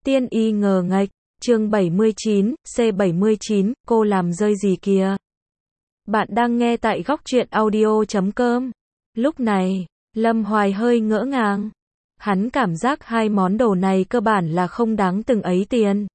Tiên y ngờ nghệch, chương 79, C79, cô làm rơi gì kìa? Bạn đang nghe tại góc truyện audio.com. Lúc này, Lâm Hoài hơi ngỡ ngàng. Hắn cảm giác hai món đồ này cơ bản là không đáng từng ấy tiền.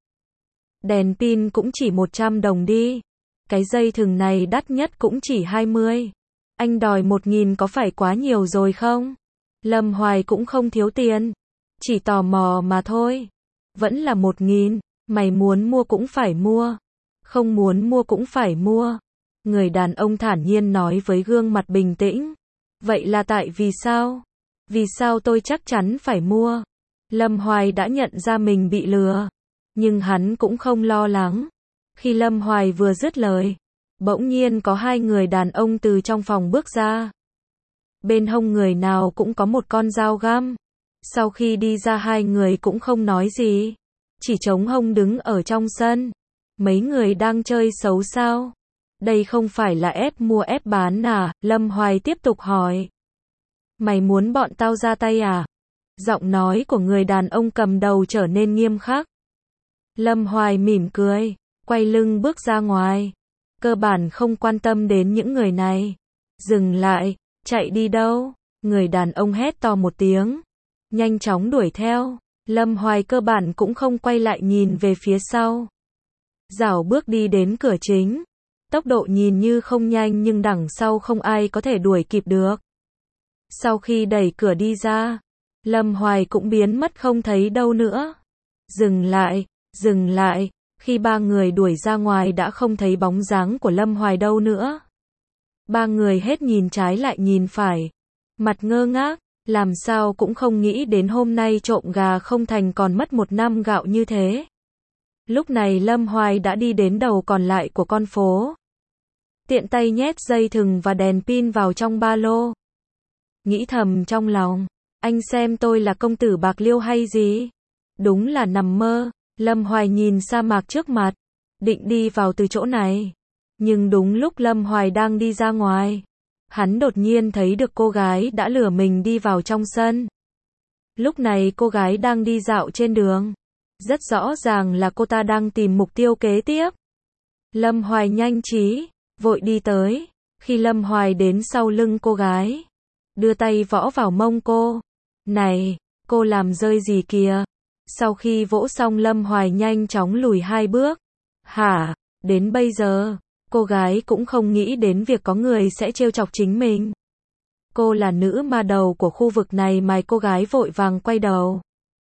Đèn pin cũng chỉ 100 đồng đi. Cái dây thừng này đắt nhất cũng chỉ 20. Anh đòi 1.000 có phải quá nhiều rồi không? Lâm Hoài cũng không thiếu tiền. Chỉ tò mò mà thôi. Vẫn là 1.000, mày muốn mua cũng phải mua. Không muốn mua cũng phải mua. Người đàn ông thản nhiên nói với gương mặt bình tĩnh. Vậy là tại vì sao? Vì sao tôi chắc chắn phải mua? Lâm Hoài đã nhận ra mình bị lừa. Nhưng hắn cũng không lo lắng. Khi Lâm Hoài vừa dứt lời, bỗng nhiên có hai người đàn ông từ trong phòng bước ra. Bên hông người nào cũng có một con dao găm. Sau khi đi ra hai người cũng không nói gì. Chỉ chống hông đứng ở trong sân. Mấy người đang chơi xấu sao? Đây không phải là ép mua ép bán à? Lâm Hoài tiếp tục hỏi. Mày muốn bọn tao ra tay à? Giọng nói của người đàn ông cầm đầu trở nên nghiêm khắc. Lâm Hoài mỉm cười, quay lưng bước ra ngoài. Cơ bản không quan tâm đến những người này. Dừng lại, chạy đi đâu? Người đàn ông hét to một tiếng. Nhanh chóng đuổi theo. Lâm Hoài cơ bản cũng không quay lại nhìn về phía sau. Rảo bước đi đến cửa chính. Tốc độ nhìn như không nhanh nhưng đằng sau không ai có thể đuổi kịp được. Sau khi đẩy cửa đi ra, Lâm Hoài cũng biến mất không thấy đâu nữa. Dừng lại, dừng lại. Khi ba người đuổi ra ngoài đã không thấy bóng dáng của Lâm Hoài đâu nữa. Ba người hết nhìn trái lại nhìn phải. Mặt ngơ ngác. Làm sao cũng không nghĩ đến hôm nay trộm gà không thành còn mất 1 năm gạo như thế. Lúc này Lâm Hoài đã đi đến đầu còn lại của con phố. Tiện tay nhét dây thừng và đèn pin vào trong ba lô. Nghĩ thầm trong lòng, anh xem tôi là công tử bạc liêu hay gì? Đúng là nằm mơ. Lâm Hoài nhìn sa mạc trước mặt, định đi vào từ chỗ này. Nhưng đúng lúc Lâm Hoài đang đi ra ngoài, hắn đột nhiên thấy được cô gái đã lừa mình đi vào trong sân. Lúc này cô gái đang đi dạo trên đường. Rất rõ ràng là cô ta đang tìm mục tiêu kế tiếp. Lâm Hoài nhanh trí, vội đi tới. Khi Lâm Hoài đến sau lưng cô gái, đưa tay võ vào mông cô. Này, cô làm rơi gì kìa? Sau khi vỗ xong Lâm Hoài nhanh chóng lùi 2 bước. Hả? Đến bây giờ, cô gái cũng không nghĩ đến việc có người sẽ trêu chọc chính mình. Cô là nữ ma đầu của khu vực này mà cô gái vội vàng quay đầu.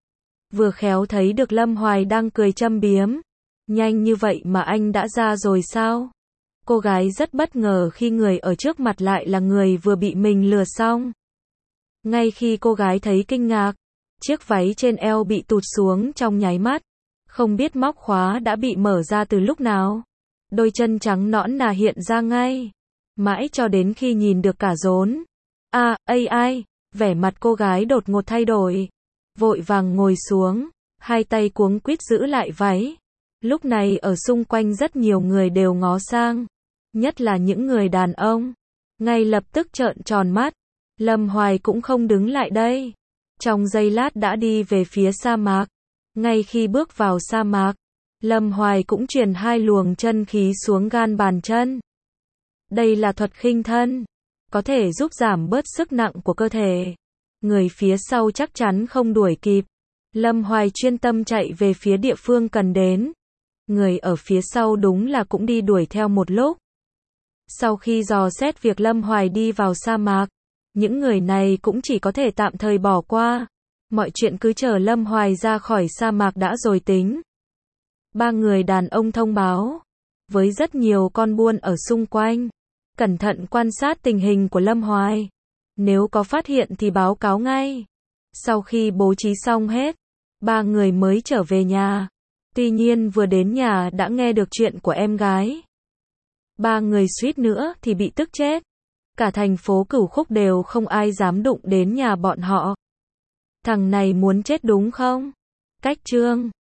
Vừa khéo thấy được Lâm Hoài đang cười châm biếm. Nhanh như vậy mà anh đã ra rồi sao? Cô gái rất bất ngờ khi người ở trước mặt lại là người vừa bị mình lừa xong. Ngay khi cô gái thấy kinh ngạc, chiếc váy trên eo bị tụt xuống trong nháy mắt. Không biết móc khóa đã bị mở ra từ lúc nào. Đôi chân trắng nõn nà hiện ra ngay. Mãi cho đến khi nhìn được cả rốn. Ai, vẻ mặt cô gái đột ngột thay đổi. Vội vàng ngồi xuống, hai tay cuống quýt giữ lại váy. Lúc này ở xung quanh rất nhiều người đều ngó sang. Nhất là những người đàn ông. Ngay lập tức trợn tròn mắt. Lâm Hoài cũng không đứng lại đây. Trong giây lát đã đi về phía sa mạc. Ngay khi bước vào sa mạc, Lâm Hoài cũng truyền 2 luồng chân khí xuống gan bàn chân. Đây là thuật khinh thân, có thể giúp giảm bớt sức nặng của cơ thể. Người phía sau chắc chắn không đuổi kịp. Lâm Hoài chuyên tâm chạy về phía địa phương cần đến. Người ở phía sau đúng là cũng đi đuổi theo một lúc. Sau khi dò xét việc Lâm Hoài đi vào sa mạc, những người này cũng chỉ có thể tạm thời bỏ qua. Mọi chuyện cứ chờ Lâm Hoài ra khỏi sa mạc đã rồi tính. 3 người đàn ông thông báo với rất nhiều con buôn ở xung quanh, cẩn thận quan sát tình hình của Lâm Hoài. Nếu có phát hiện thì báo cáo ngay. Sau khi bố trí xong hết, 3 người mới trở về nhà. Tuy nhiên vừa đến nhà đã nghe được chuyện của em gái. 3 người suýt nữa thì bị tức chết. Cả thành phố Cửu Khúc đều không ai dám đụng đến nhà bọn họ. Thằng này muốn chết đúng không? Cách chương